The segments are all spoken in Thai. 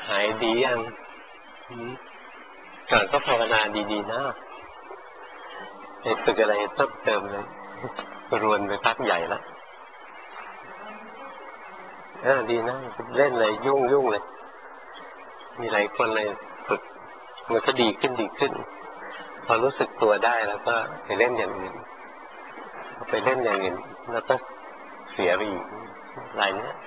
หายดียังก่อนก็ภาวนาดีๆนะไอ้ตึกอะไรต้องเติมเลยรวนไปพักใหญ่แล้วดีนะเล่นเลยยุ่งเลยมีหลายคนเลยฝึกมันก็ดีขึ้นพอรู้สึกตัวได้แล้วก็ไปเล่นอย่างอื่นแล้วก็เสียไปอีกอะไรเนี้ย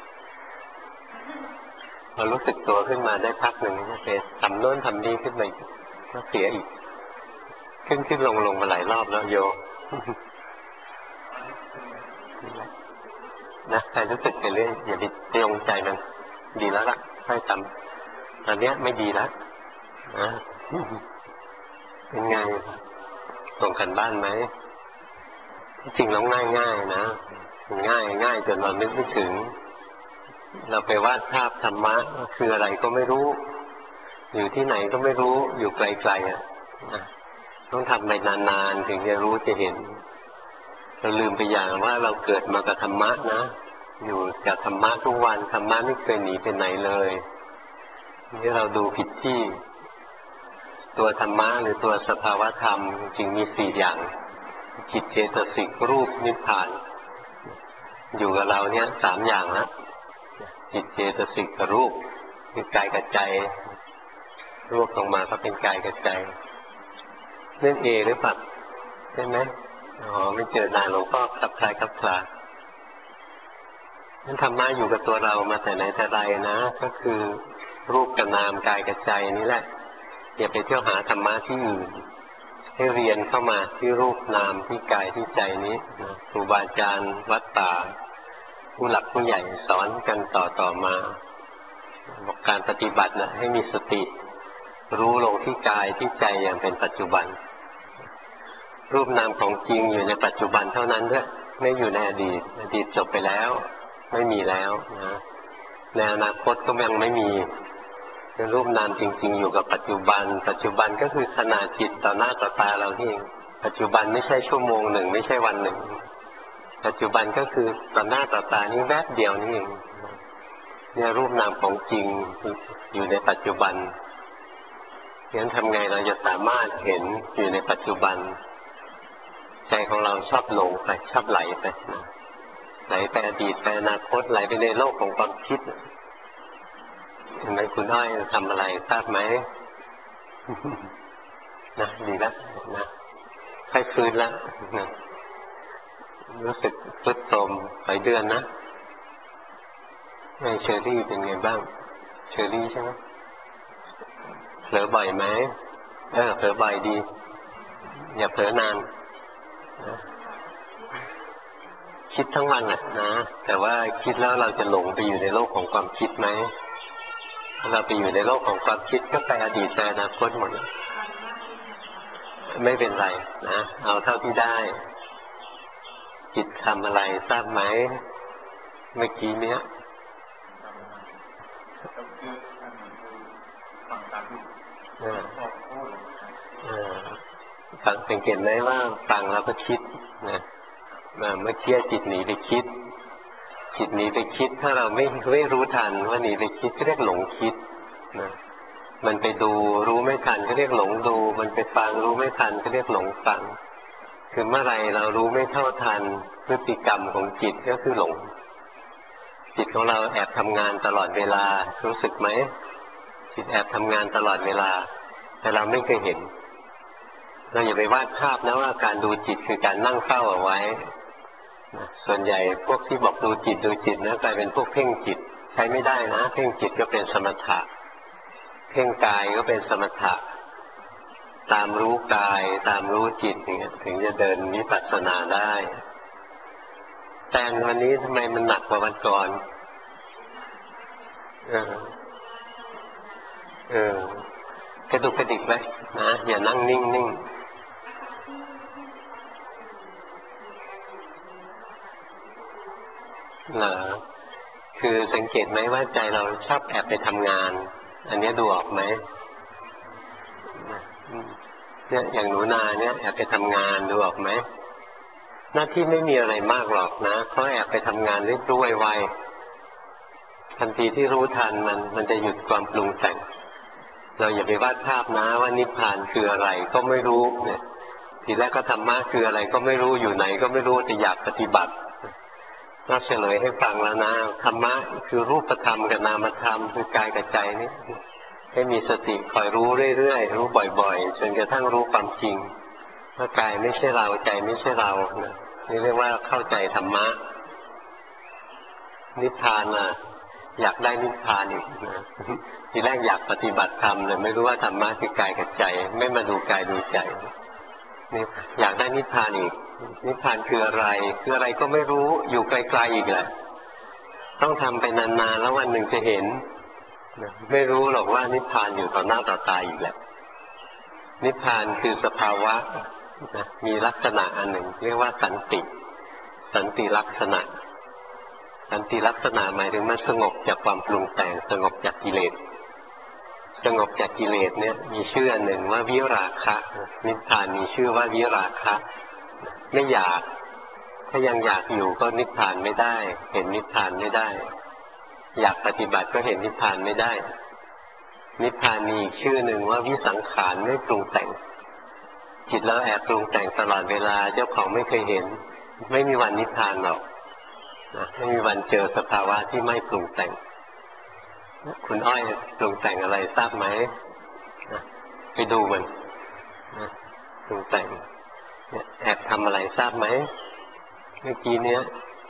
พอรู้สึกตัวขึ้นมาได้พักหนึ่งก็ไปทำโน้นทำนี้ขึ้นไปก็เสียอีกขึ้นลงมาหลายรอบแล้วโยนะใครรู้สึกไปเรื่อยอย่าไปยงใจมันดีแล้วล่ะค่อยทำตอนนี้ไม่ดีแล้วนะเป็นไงส่งกันบ้านไหมจริงแล้วง่ายนะง่ายจนเรานึกไม่ถึงเราไปวาดภาพธรรมะคืออะไรก็ไม่รู้อยู่ที่ไหนก็ไม่รู้อยู่ไกลๆต้องทำไปนานๆถึงจะรู้จะเห็นเราลืมไปอย่างว่าเราเกิดมากับธรรมะนะอยู่กับธรรมะทุกวันธรรมะไม่เคยหนีไปไหนเลยนี่เราดูผิดที่ตัวธรรมะหรือตัวสภาวะธรรมจริงมี4อย่างจิตเจตสิกรูปนิพพานอยู่กับเราเนี่ย3อย่างนะจิตเจตสิกกับรูปคือกายกับใจรูปออกมาก็เป็นกายกับใจเล่นเอหรือเปล่าใช่ไหมไม่เจอนานหลวงพ่อคลับคลายคลับคลานั่นธรรมะอยู่กับตัวเรามาแต่ไหนแต่ไรนะก็คือรูปกับนามกายกับใจนี่แหละอย่าไปเที่ยวหาธรรมะที่อื่นให้เรียนเข้ามาที่รูปนามที่กายที่ใจนี้ครูบาอาจารย์วัดป่าผู้หลักผู้ใหญ่สอนกันต่อมาบอกการปฏิบัตินะให้มีสติรู้ลงที่กายที่ใจอย่างเป็นปัจจุบันรูปนามของจริงอยู่ในปัจจุบันเท่านั้นด้วยไม่อยู่ในอดีตจบไปแล้วไม่มีแล้วนะในอนาคตก็ยังไม่มีรูปนามจริงๆอยู่กับปัจจุบันก็คือขณะจิตต่อหน้าต่อตาเราเองปัจจุบันไม่ใช่ชั่วโมงหนึ่งไม่ใช่วันหนึ่งปัจจุบันก็คือต่อหน้าต่อตานี้แวบเดียวนี่เองเนี่ยรูปนามของจริงอยู่ในปัจจุบันงั้นทำไงเราจะสามารถเห็นอยู่ในปัจจุบันใจของเราชอบหลงไปชอบไหลไปนะไหลไปอดีตไปอนาคตไหลไปในโลกของความคิดเห็นไหมคุณอ้อยทำอะไรทราบไหมนะดีแล้วนะค่อยฟื้นแล้วนะรู้สึกทรุดโทรมหลายเดือนนะเชอรี่เป็นไงบ้างเชอรี่ใช่ไหมเผลอบ่อยไหมเผลอบ่อยดีอย่าเผลอนานคิดทั้งวันน่ะนะแต่ว่าคิดแล้วเราจะหลงไปอยู่ในโลกของความคิดไหมถ้าเราไปอยู่ในโลกของความคิดก็ไปอดีตไปอนาคตหมดไม่เป็นไรนะเอาเท่าที่ได้จิตทำอะไรทราบไหมเมื่อกี้เนี้ยฟังสังเกตไหมว่าฟังแล้วก็คิดนะเมื่อกี้จิตหนีไปคิดถ้าเราไม่รู้ทันว่าหนีไปคิดก็เรียกหลงคิดนะมันไปดูรู้ไม่ทันก็เรียกหลงดูมันไปฟังรู้ไม่ทันก็เรียกหลงฟังคือเมื่อไรเรารู้ไม่เท่าทันพฤติกรรมของจิตก็คือหลงจิตของเราแอบทำงานตลอดเวลารู้สึกไหมจิตแอบทำงานตลอดเวลาแต่เราไม่เคยเห็นเราอย่าไปวาดภาพนะว่าการดูจิตคือการนั่งเฝ้าเอาไว้ส่วนใหญ่พวกที่บอกดูจิตนะกลายเป็นพวกเพ่งจิตใช้ไม่ได้นะเพ่งจิตก็เป็นสมถะเพ่งกายก็เป็นสมถะตามรู้กายตามรู้จิตเนี่ยถึงจะเดินวิปัสสนาได้แต่วันนี้ทำไมมันหนักกว่าวันก่อนกระดุกกระดิกไว้นะอย่านั่งนิ่งเหรอคือสังเกตไหมว่าใจเราชอบแอบไปทำงานอันนี้ดูออกไหมเนี่ยอย่างหนูนาเนี่ยแอบไปทำงานดูออกไหมหน้าที่ไม่มีอะไรมากหรอกนะเขาแอบไปทำงานรีบรู้ไวๆทันทีที่รู้ทันมันจะหยุดความปรุงแต่งเราอย่าไปวาดภาพนะว่านิพพานคืออะไรก็ไม่รู้เนี่ยทีแรกก็ธรรมะคืออะไรก็ไม่รู้อยู่ไหนก็ไม่รู้แต่อยากปฏิบัติก็เฉลยให้ฟังแล้วนะธรรมะคือรูปธรรมกับนามธรรมคือกายกับใจนี่ให้มีสติคอยรู้เรื่อยๆรู้บ่อยๆจนกระทั่งรู้ความจริงว่ากายไม่ใช่เราใจไม่ใช่เรานี่เรียกว่าเข้าใจธรรมะนิพพานน่ะอยากได้นิพพานอีกนะทีแรกอยากปฏิบัติธรรมเลยไม่รู้ว่าธรรมะคือกายกับใจไม่มาดูกายดูใจนี่อยากได้นิพพานอีกนิพพานคืออะไรคืออะไรก็ไม่รู้อยู่ไกลๆอีกแหละต้องทำไปนานๆแล้ววันหนึ่งจะเห็นไม่รู้หรอกว่านิพพานอยู่ต่อหน้าต่อตาอีกแหละนิพพานคือสภาวะมีลักษณะอันหนึ่งเรียกว่าสันติลักษณะสันติลักษณะหมายถึงมันสงบจากความปรุงแต่งสงบจากกิเลสสงบจากกิเลสเนี่ยมีชื่ออันหนึ่งว่าวิราคะนิพพานมีชื่อว่าวิราคะไม่อยากถ้ายังอยากอยู่ก็นิพพานไม่ได้เห็นนิพพานไม่ได้อยากปฏิบัติก็เห็นนิพพานไม่ได้นิพพานมีอีกชื่อหนึ่งว่าวิสังขารไม่ปรุงแต่งจิตเราแอบปรุงแต่งตลอดเวลาเจ้าของไม่เคยเห็นไม่มีวันนิพพานหรอกไม่มีวันเจอสภาวะที่ไม่ปรุงแต่งคุณอ้อยปรุงแต่งอะไรทราบไหมไปดูมันปรุงแต่งแอบทำอะไรทราบไหมเมื่อกี้เนี้ย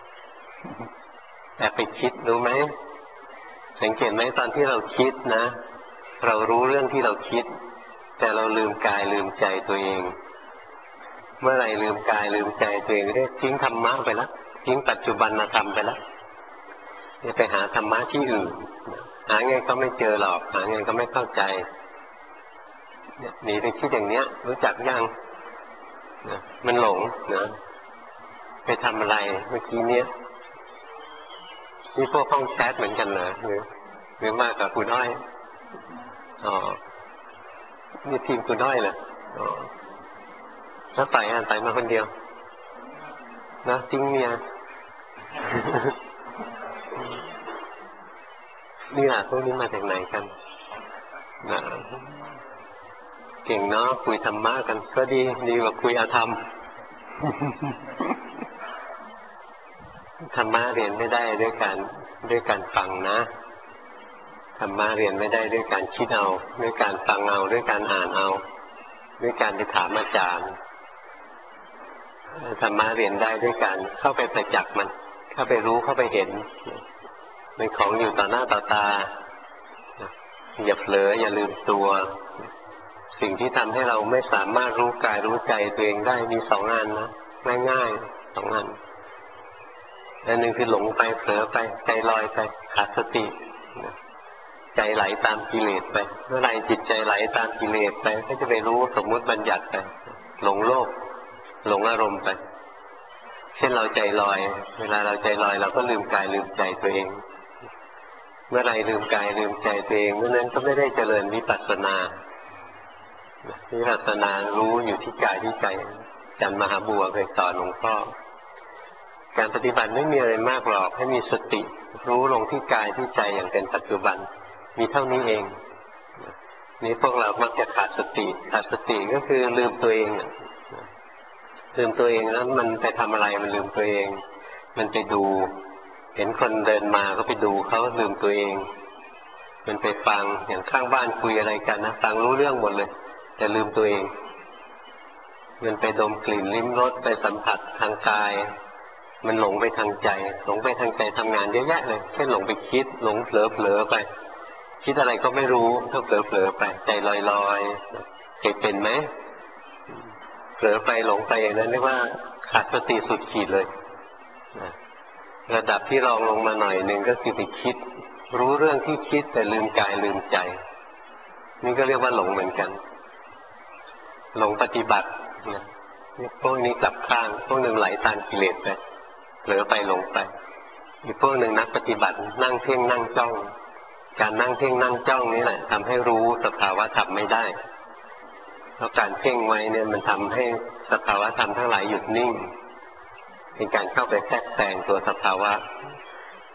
แอบไปคิดรู้ไหมสังเกตไหมตอนที่เราคิดนะเรารู้เรื่องที่เราคิดแต่เราลืมกายลืมใจตัวเองเมื่อไหร่ลืมกายลืมใจตัวเองเรียกทิ้งธรรมะไปแล้วทิ้งปัจจุบันธรรมไปแล้วจะไปหาธรรมะที่อื่นหาไงก็ไม่เจอหรอกหาไงก็ไม่เข้าใจหนีไปคิดอย่างเนี้ยรู้จักยังมันหลงนะไปทำอะไรเมื่อกี้เนี้ยนี่พวกห้องแชทเหมือนกันเหรอหรือมากกว่าคุณอ้อยอ๋อนี่ทีมคุณอ้อยเหรออ๋อแล้วไต่มาคนเดียวนะทิ้งเมียนี่แหละพวกนี้มาจากไหนกันนะเก่งเนาะคุยธรรมะกันก็ดีกว่าคุยอาธรรมธรรมะเรียนไม่ได้ด้วยการฟังนะธรรมะเรียนไม่ได้ด้วยการคิดเอาด้วยการฟังเอาด้วยการอ่านเอาด้วยการไปถามอาจารย์ธรรมะเรียนได้ด้วยการเข้าไปประจักษ์มันเข้าไปรู้เข้าไปเห็นเป็นของอยู่ต่อหน้าต่อตาอย่าเผลออย่าลืมตัวสิ่งที่ทำให้เราไม่สามารถรู้กายรู้ใจตัวเองได้มีสองอันนะง่ายๆสองอันอันหนึ่งคือหลงไปเผลอไปใจลอยไปขาดสติใจไหลตามกิเลสไปเมื่อไรจิตใจไหลตามกิเลสไปก็จะไปรู้สมมุติบัญญัติไปหลงโลกหลงอารมณ์ไปเช่นเราใจลอยเวลาเราใจลอยเราก็ลืมกายลืมใจตัวเองเมื่อไรลืมกายลืมใจตัวเองเมื่อนั้นก็ไม่ได้เจริญวิปัสสนารู้อยู่ที่กายที่ใจอาจารย์มหาบัวเคยสอนหลวงพ่อการปฏิบัติไม่มีอะไรมากหรอกให้มีสติรู้ลงที่กายที่ใจอย่างเป็นปัจจุบันมีเท่านี้เองนี่พวกเรามักจะขาดสติก็คือลืมตัวเองลืมตัวเองแล้วมันไปทำอะไรมันลืมตัวเองมันไปดูเห็นคนเดินมาก็ไปดูเขาลืมตัวเองมันไปฟังอย่างข้างบ้านคุยอะไรกันนะฟังรู้เรื่องหมดเลยแต่ลืมตัวเองมันไปดมกลิ่นลิ้มรสไปสัมผัสทางกายมันหลงไปทางใจหลงไปทางใจทำงานเยอะแยะเลยเช่นหลงไปคิดหลงเผลอไปคิดอะไรก็ไม่รู้ถ้าเผลอไปใจลอยเคยเป็นไหมเผลอไปหลงไปอย่างนั้นเรียกว่าขาดสติสุดขีดเลยระดับที่รองลงมาหน่อยหนึ่งก็คือไปคิดรู้เรื่องที่คิดแต่ลืมกายลืมใจนี่ก็เรียกว่าหลงเหมือนกันหลงปฏิบัติพวกนี้กลับข้างพวกหนึ่งไหลตามกิเลสไปเผลอไปหลงไปอีกพวกหนึ่งนักปฏิบัตินั่งเพ่งนั่งจ้องการนั่งเพ่งนั่งจ้องนี่แหละทำให้รู้สภาวะธรรมไม่ได้เพราะการเพ่งไว้เนี่ยมันทำให้สภาวะธรรมทั้งหลายหยุดนิ่งเป็นการเข้าไปแทรกแซงตัวสภาวะ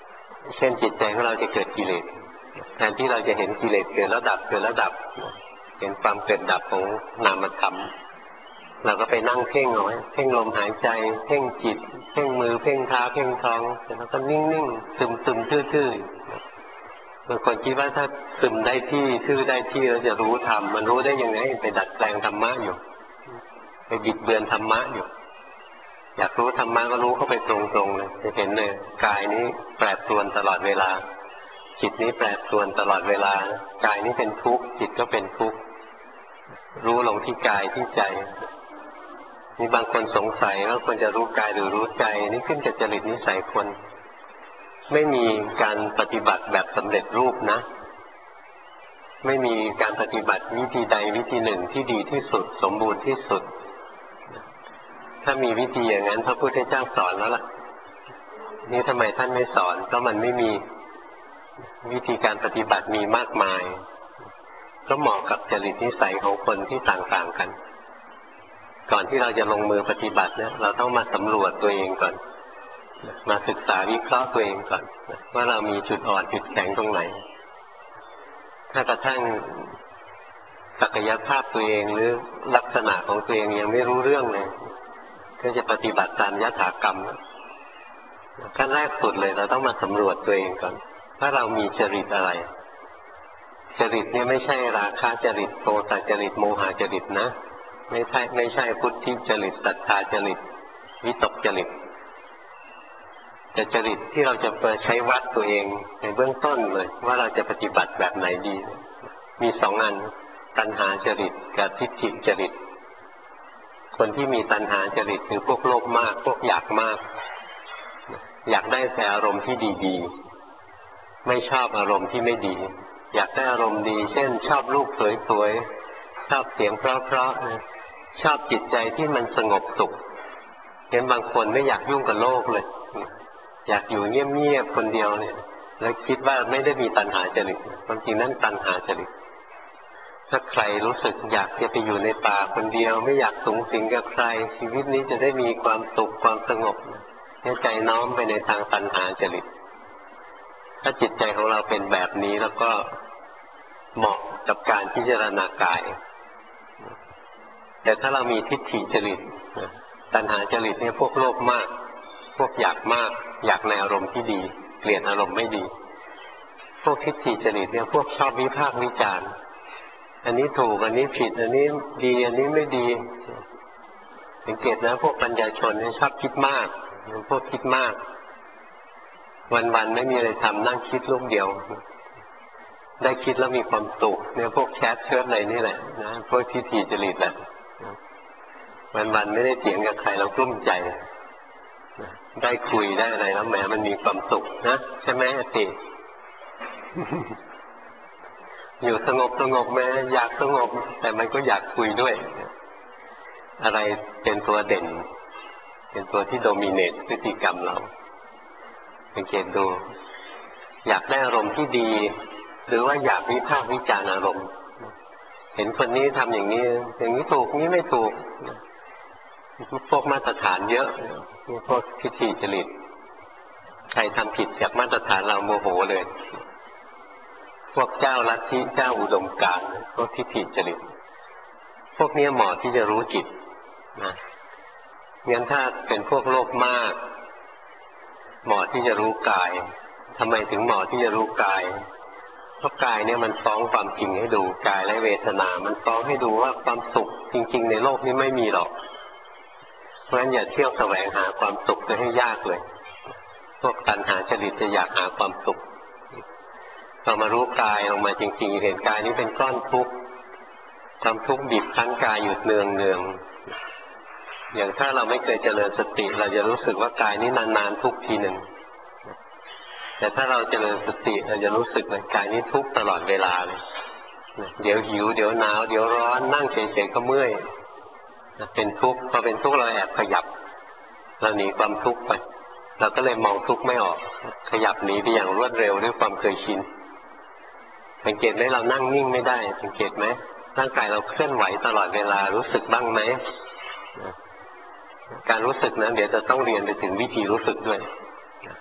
เช่นจิตใจของเราจะเกิดกิเลสแทนที่เราจะเห็นกิเลสเกิดแล้วดับเกิดแล้วดับเห็นความเกิดดับของนามธรรมเราก็ไปนั่งเพ่งเอาไว้เพ่งลมหายใจเพ่งจิตเพ่งมือเพ่งเท้าเพ่งท้องแล้วก็นิ่งๆซึมๆทื่อๆบางคนคิดว่าถ้าซึมได้ที่ทื่อได้ที่เราจะรู้ธรรมมันรู้ได้ยังไงไปดัดแปลงธรรมะอยู่ไปบิดเบือนธรรมะอยู่อยากรู้ธรรมะก็รู้เข้าไปตรงๆเลยจะเห็นเลยกายนี้แปรปรวนตลอดเวลาจิตนี้แปรปรวนตลอดเวลากายนี้เป็นทุกข์จิตก็เป็นทุกข์รู้ลงที่กายที่ใจมีบางคนสงสัยว่าควรจะรู้กายหรือรู้ใจนี่ขึ้นกับจริตนิสัยคนไม่มีการปฏิบัติแบบสำเร็จรูปนะไม่มีการปฏิบัติวิธีใดวิธีหนึ่งที่ดีที่สุดสมบูรณ์ที่สุดถ้ามีวิธีอย่างนั้นพระพุทธเจ้าสอนแล้วล่ะนี่ทำไมท่านไม่สอนเพราะมันไม่มีวิธีการปฏิบัติมีมากมายก็เหมาะกับจริตนิสัยของคนที่ต่างๆกันก่อนที่เราจะลงมือปฏิบัติเนี่ยเราต้องมาสำรวจตัวเองก่อนมาศึกษาวิเคราะห์ตัวเองก่อนว่าเรามีจุดอ่อนจุดแข็งตรงไหนถ้ากระทั่งศักยภาพตัวเองหรือลักษณะของตัวเองยังไม่รู้เรื่องเลยก็จะปฏิบัติตามยถากรรมขั้นแรกสุดเลยเราต้องมาสำรวจตัวเองก่อนว่าเรามีจริตอะไรจริตเนี่ยไม่ใช่ราคะจริตโทสะจริตโมหะจริตนะไม่ใช่พุทธิจริตศรัทธาจริตวิตกจริตแต่จริตที่เราจะใช้วัดตัวเองในเบื้องต้นเลยว่าเราจะปฏิบัติแบบไหนดีมีสองอันตัณหาจริตกับทิฏฐิจริตคนที่มีตัณหาจริตคือพวกโลภมากพวกอยากมากอยากได้แต่อารมณ์ที่ดีๆไม่ชอบอารมณ์ที่ไม่ดีอยากได้อารมณ์ดีเช่นชอบรูปสวยๆชอบเสียงเพราะๆชอบจิตใจที่มันสงบสุขเห็นบางคนไม่อยากยุ่งกับโลกเลยอยากอยู่เงียบๆคนเดียวเนี่ยแล้วคิดว่าไม่ได้มีตัณหาจริตความจริงนั้นตัณหาจริตถ้าใครรู้สึกอยากจะไปอยู่ในป่าคนเดียวไม่อยากสุงสิงกับใครชีวิตนี้จะได้มีความสุขความสงบเนี่ยใจน้อมไปในทางตัณหาจริตถ้าจิตใจของเราเป็นแบบนี้แล้วก็เหมาะกับการพิจารณากายแต่ถ้าเรามีทิฏฐิจริตตัณหาจริตเนี่ยพวกโลภมากพวกอยากมากอยากในอารมณ์ที่ดีเกลียดอารมณ์ไม่ดีพวกทิฏฐิจริตเนี่ยพวกชอบวิพากษ์วิจารณ์อันนี้ถูกอันนี้ผิดอันนี้ดีอันนี้ไม่ดีสังเกตนะพวกปัญญาชนเนี่ยชอบคิดมากพวกคิดมากวันๆไม่มีอะไรทำนั่งคิดลูกเดียวได้คิดแล้วมีความสุขเนี่ยพวกแชทเชิร์ตอะไรนี่แหละนะพวกทิฏฐิจริตแหละวันๆไม่ได้เถียงกับใครเรากลุ้มใจได้คุยได้อะไรแล้วแหมมันมีความสุขนะใช่ไหมอาติ อยู่สงบแม้อยากสงบแต่มันก็อยากคุยด้วยอะไรเป็นตัวเด่นเป็นตัวที่โดมิเนตพฤติกรรมเราสังเกตดูอยากได้อารมณ์ที่ดีหรือว่าอยากวิพากษ์วิจารณ์อารมณ์เห็นคนนี้ทำอย่างนี้ถูกนี้ไม่ถูกพวกมาตรฐานเยอะพวกทิฏฐิจริตใครทำผิดจากมาตรฐานเราโมโหเลยพวกเจ้าลัทธิเจ้าอุดมการณ์พวกทิฏฐิจริตพวกนี้เหมาะที่จะรู้จิตนะงั้นถ้าเป็นพวกโลภมากเหมาะที่จะรู้กายทำไมถึงเหมาะที่จะรู้กายเพราะกายเนี่ยมันฟ้องความจริงให้ดูกายและเวทนามันฟ้องให้ดูว่าความสุขจริงๆในโลกนี้ไม่มีหรอกเพราะฉะนั้นอย่าเที่ยวแสวงหาความสุขจะให้ยากเลยพวกตัณหาจริตจะอยากหาความสุขเรามารู้กายออกมาจริงๆเห็นกายนี้เป็นก้อนทุกข์ความทุกข์บีบคั้นกายอยู่เนืองอย่างถ้าเราไม่เคยเจริญสติเราจะรู้สึกว่ากายนี้นานๆทุกทีหนึ่งแต่ถ้าเราเจริญสติเราจะรู้สึกว่ากายนี้ทุกตลอดเวลาเลยเดี๋ยวหิวเดี๋ยวหนาวเดี๋ยวร้อนนั่งเฉยๆก็เมื่อยเป็นทุกข์พอเป็นทุกข์เราแอบขยับเราหนีความทุกข์ไปเราก็เลยมองทุกข์ไม่ออกขยับหนีไปอย่างรวดเร็วด้วยความเคยชินสังเกตไหมเรานั่งนิ่งไม่ได้สังเกตไหมร่างกายเราเคลื่อนไหวตลอดเวลารู้สึกบ้างไหมการรู้สึกนั้นเดี๋ยวจะต้องเรียนไปถึงวิธีรู้สึกด้วย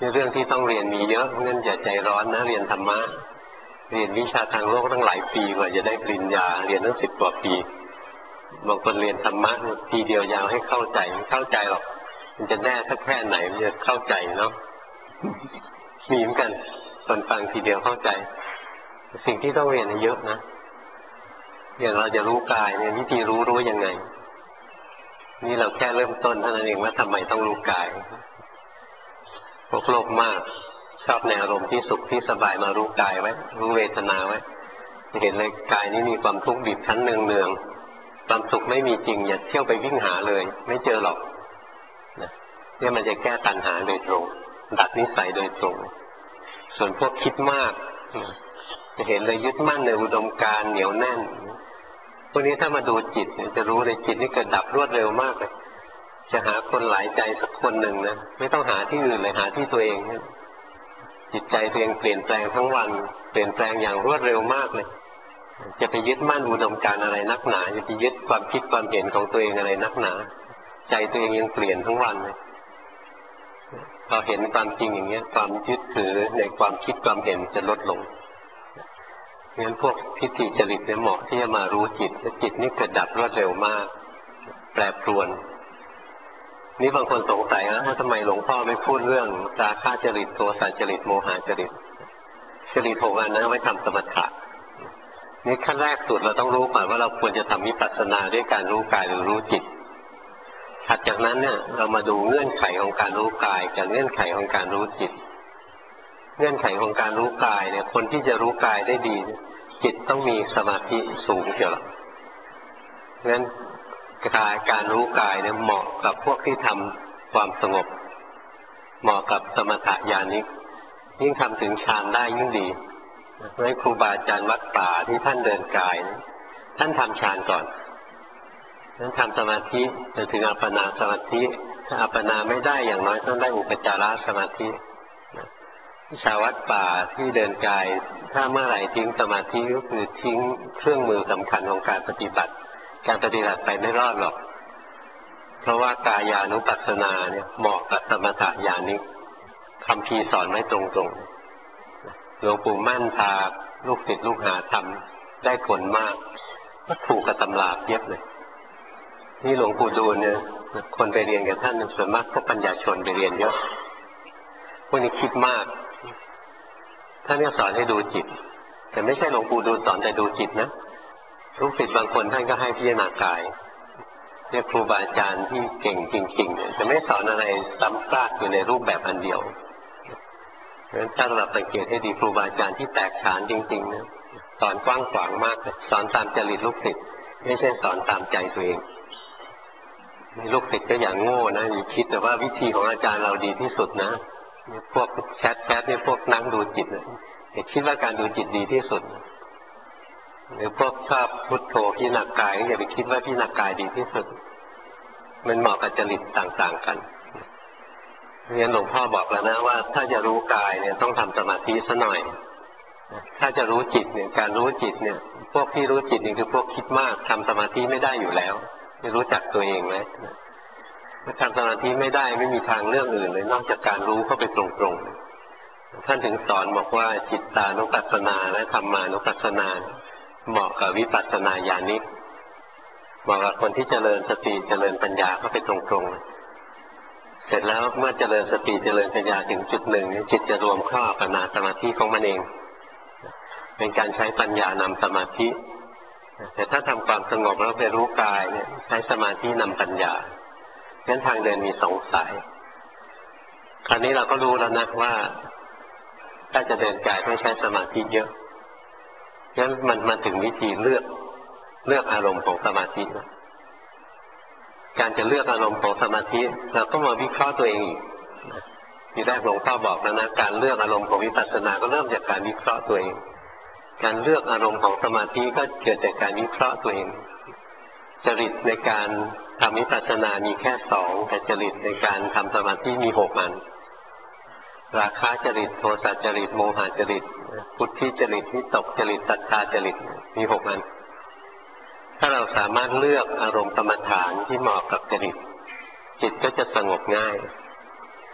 เรื่องที่ต้องเรียนมีเยอะงั้นอย่าใจร้อนนะเรียนธรรมะเรียนวิชาทางโลกตั้งหลายปีกว่าจะได้ปริญญาเรียนตั้ง10 กว่าปีบางคนเรียนธรรมะทีเดียวยาวให้เข้าใจไม่เข้าใจหรอกมันจะแน่สักแค่ไหนมันจะเข้าใจเนาะมีเหมือนกันคนฟังทีเดียวเข้าใจสิ่งที่ต้องเรียนเยอะนะอย่างเราจะรู้กายเนี่ยวิธีรู้ยังไงนี่เราแค่เริ่มต้นเท่านั้นเองว่าทำไมต้องรู้กายพวกโลภมากชอบในอารมณ์ที่สุขที่สบายมารู้กายไว้รู้เวทนาไว้เห็นเลยกายนี้มีความทุกข์บีบคั้นเนืองๆความสุขไม่มีจริงอย่าเที่ยวไปวิ่งหาเลยไม่เจอหรอกเนี่ยมันจะแก้ตัณหาโดยตรงดัดนิสัยโดยตรงส่วนพวกคิดมากจะเห็นเลยยึดมั่นในอุดมการณ์เหนียวแน่นพวกนี้ถ้ามาดูจิตจะรู้เลยจิตนี่เกิดดับรวดเร็วมากเลยจะหาคนหลายใจสักคนหนึ่งนะไม่ต้องหาที่อื่นเลยหาที่ตัวเองจิตใจตัวเองเปลี่ยนแปลงทั้งวันเปลี่ยนแปลงอย่างรวดเร็วมากเลยจะไปยึดมั่นอุดมการณ์อะไรนักหนาจะไปยึดความคิดความเห็นของตัวเองอะไรนักหนาใจตัวเองยังเปลี่ยนทั้งวันเลยพอเห็นความจริงอย่างเงี้ยความยึดถือในความคิดความเห็นจะลดลงงั้นพวกทิฏฐิจริตเนี่ยเหมาะที่จะมารู้จิตและจิตนี่เกิดดับรวดเร็วมากแปรปรวนนี่บางคนสงสัยนะทำไมหลวงพ่อไม่พูดเรื่องราคะจริตโทสะจริตโมหะจริตจริต6 อันนั้นไว้ทำสมถะนี่ขั้นแรกสุดเราต้องรู้ก่อนว่าเราควรจะทำวิปัสสนาด้วยการรู้กายหรือรู้จิตถัดจากนั้นเนี่ยเรามาดูเงื่อนไขของการรู้กายกับเงื่อนไขของการรู้จิตเงื่อนไขของการรู้กายเนี่ยคนที่จะรู้กายได้ดีจิตต้องมีสมาธิสูงเชียวล่ะงั้นการรู้กายเนี่ยเหมาะกับพวกที่ทำความสงบเหมาะกับสมถะญาณิกยิ่งทำถึงฌานได้ยิ่งดีเพราะครูบาอาจารย์วัดป่าที่ท่านเดินกายท่านทำฌานก่อนท่านทำสมาธิจนถึงอัปปนาสมาธิถ้าอัปปนาไม่ได้อย่างน้อยต้องได้อุปจารสมาธิชาววัดป่าที่เดินกายถ้าเมื่อไหร่ทิ้งสมาธิก็คือทิ้งเครื่องมือสำคัญของการปฏิบัติการปฏิบัติไปไม่รอดหรอกเพราะว่ากายานุปัสสนาเนี่ยเหมาะกับสมถะญาณิกคำพีสอนไว้ตรงๆหลวงปู่มั่นพาลูกศิษย์ลูกหาทำได้ผลมากก็ถูกกับตำราเย็บเลยนี่หลวงปู่ดูลเนี่ยคนไปเรียนกับท่านส่วนมากพวกปัญญาชนไปเรียนเยอะพวกนี้คิดมากท่านเนี่ยสอนให้ดูจิตแต่ไม่ใช่หลวงปู่ดูลสอนแต่ดูจิตนะลูกศิษย์บางคนท่านก็ให้พิจารณากายเนี่ยครูบาอาจารย์ที่เก่งจริงๆจะไม่สอนอะไรซ้ำซากอยู่ในรูปแบบอันเดียวเพราะฉะนั้นถ้าเราสังเกตให้ดีครูบาอาจารย์ที่แตกฉานจริงๆนะสอนกว้างขวางมากสอนตามจริตลูกศิษย์ไม่ใช่สอนตามใจตัวเองลูกศิษย์ก็อย่างโง่นะอย่าคิดแต่ว่าวิธีของอาจารย์เราดีที่สุดนะพวกแชทนี่พวกนั่งดูจิตอย่าคิดว่าการดูจิตดีที่สุดหรือพวกชอบพุทโธพิจารณากายอย่าไปคิดว่าพิจารณากายดีที่สุดมันเหมาะกับจริตต่างๆกันเรียนหลวงพ่อบอกแล้วนะว่าถ้าจะรู้กายเนี่ยต้องทำสมาธิซะหน่อยถ้าจะรู้จิตเนี่ยการรู้จิตเนี่ยพวกที่รู้จิตนี่คือพวกคิดมากทำสมาธิไม่ได้อยู่แล้วไม่รู้จักตัวเองไหมทำสมาธิไม่ได้ไม่มีทางเลือกอื่นเลยนอกจากการรู้เข้าไปตรงๆท่านถึงสอนบอกว่าจิตตานุปัสสนาและธรรมานุปัสสนาเหมาะกับวิปัสสนาญาณิกเหมาะกับคนที่เจริญสติเจริญปัญญาเข้าไปตรงๆเสร็จแล้วเมื่อเจริญสติเจริญปัญญาถึงจุดหนึ่งจิตจะรวมเข้าอัปปนาสมาธิของมันเองเป็นการใช้ปัญญานำสมาธิแต่ถ้าทำความสงบแล้วไปรู้กายเนี่ยใช้สมาธินำปัญญางั้นทางเดินมี2 สายคราวนี้เราก็รู้แล้วนะว่าถ้าจะเดินกายต้องใช้สมาธิเยอะงั้นมันมาถึงวิธีเลือกอารมณ์ของสมาธิการจะเลือกอารมณ์ของสมาธิเราก็มาวิเคราะห์ตัวเองอีกทีแรกหลวงพ่อบอกแล้วนะการเลือกอารมณ์ของวิปัสสนาก็เริ่มจากการวิเคราะห์ตัวเองการเลือกอารมณ์ของสมาธิก็เกิดจากการวิเคราะห์ตัวเองจริตในการทำวิปัสสนามีแค่2แต่จริตในการทำสมาธิมี6 อันราคะจริตโทสะจริตโมหะจริตพุทธิจริตวิตกจริตศรัทธาจริตมี6 อันถ้าเราสามารถเลือกอารมณ์กรรมฐานที่เหมาะกับจริตจิตก็จะสงบง่าย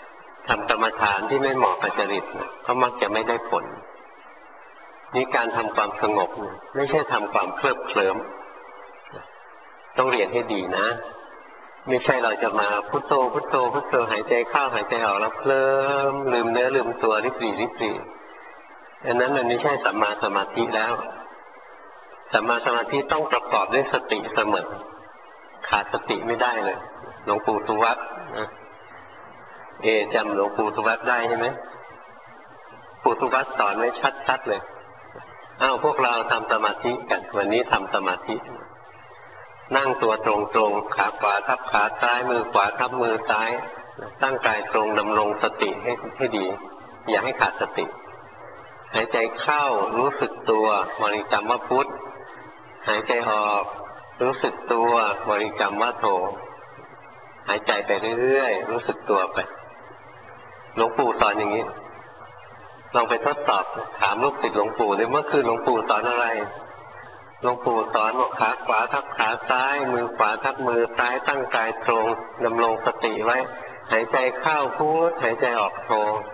ทำกรรมฐานที่ไม่เหมาะกับจริตก็มักจะไม่ได้ผลนี่การทำความสงบไม่ใช่ทำความเคลิบเคลิ้มต้องเรียนให้ดีนะไม่ใช่เราจะมาพุทโธพุทโธพุทโธหายใจเข้าหายใจออกแล้วเคลิ้มลืมเนื้อลืมตัวริบหรี่ริบหรี่อันนั้นมันไม่ใช่สัมมาสมาธิแล้วสัมมาสมาธิต้องประกอบด้วยสติเสมอขาดสติไม่ได้เลยหลวงปู่สุวัตนะจำหลวงปู่สุวัตได้ใช่ไหมปู่สุวัตสอนไว้ชัดๆเลยพวกเราทำสมาธิกันวันนี้ทำสมาธินั่งตัวตรงๆขาขวาทับขาซ้ายมือขวาทับมือซ้ายตั้งกายตรงดำรงสติให้ดีอย่าให้ขาดสติหายใจเข้ารู้สึกตัวบริกรรมว่าพุทธหายใจออกรู้สึกตัวบริกรรมว่าโธหายใจไปเรื่อยๆรู้สึกตัวไปหลวงปู่สอนอย่างนี้ลองไปทดสอบถามลูกศิษย์หลวงปู่เลยเมื่อคืนหลวงปู่สอนอะไรหลวงปู่สอนว่าขาขวาทับขาซ้ายมือขวาทับมือซ้ายตั้งกายตรงดำรงสติไว้หายใจเข้าพุทหายใจออกโธ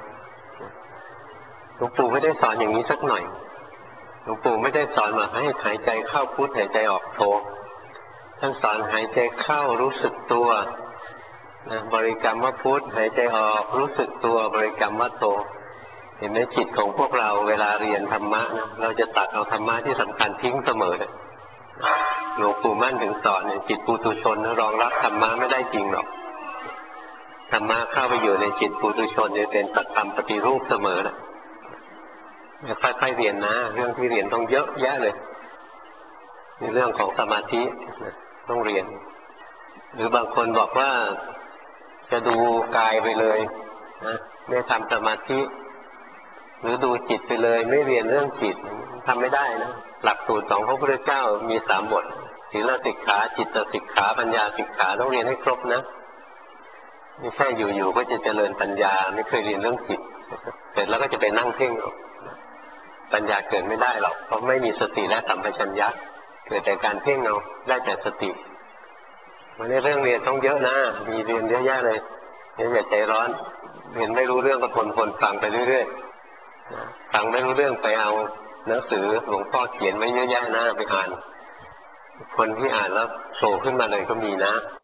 หลวงปู่ไม่ได้สอนอย่างนี้สักหน่อยหลวงปู่ไม่ได้สอนมาให้หายใจเข้าพุทหายใจออกโธท่านสอนหายใจเข้ารู้สึกตัวบริกรรมว่าพุทหายใจออกรู้สึกตัวบริกรรมว่าโธเห็นไหมจิตของพวกเราเวลาเรียนธรรมะนะเราจะตัดเอาธรรมะที่สำคัญทิ้งเสมอเลยหลวงปู่มั่นถึงสอนเนี่ยจิตปุถุชนรองรับธรรมะไม่ได้จริงหรอกธรรมะเข้าไปอยู่ในจิตปุถุชนจะเป็นสัจธรรมปฏิรูปเสมอนะค่อยๆเรียนนะเรื่องที่เรียนต้องเยอะแยะเลยในเรื่องของสมาธิต้องเรียนหรือบางคนบอกว่าจะดูกายไปเลยนะไม่ทำสมาธิหรือดูจิตไปเลยไม่เรียนเรื่องจิตทำไม่ได้นะหลักสูตรของพระพุทธเจ้ามี3 บทศีลสิกขาจิตสิกขาปัญญาสิกขาต้องเรียนให้ครบนะไม่ใช่อยู่ๆก็จะเจริญปัญญาไม่เคยเรียนเรื่องจิตเสร็จแล้วก็จะไปนั่งเพ่งปัญญาเกิดไม่ได้หรอกเพราะไม่มีสติและสัมปชัญญะเกิดแต่การเพ่งเอาได้แต่สติวันนี้เรื่องเรียนต้องเยอะนะมีเรียนเยอะแยะเลยอย่าใจร้อนเห็นไม่รู้เรื่องก็ทนฟังไปเรื่อยๆฟังไม่รู้เรื่องไปเอาหนังสือหลวงพ่อเขียนไว้เยอะแยะนะไปอ่านคนที่อ่านแล้วโผล่ขึ้นมาเลยก็มีนะ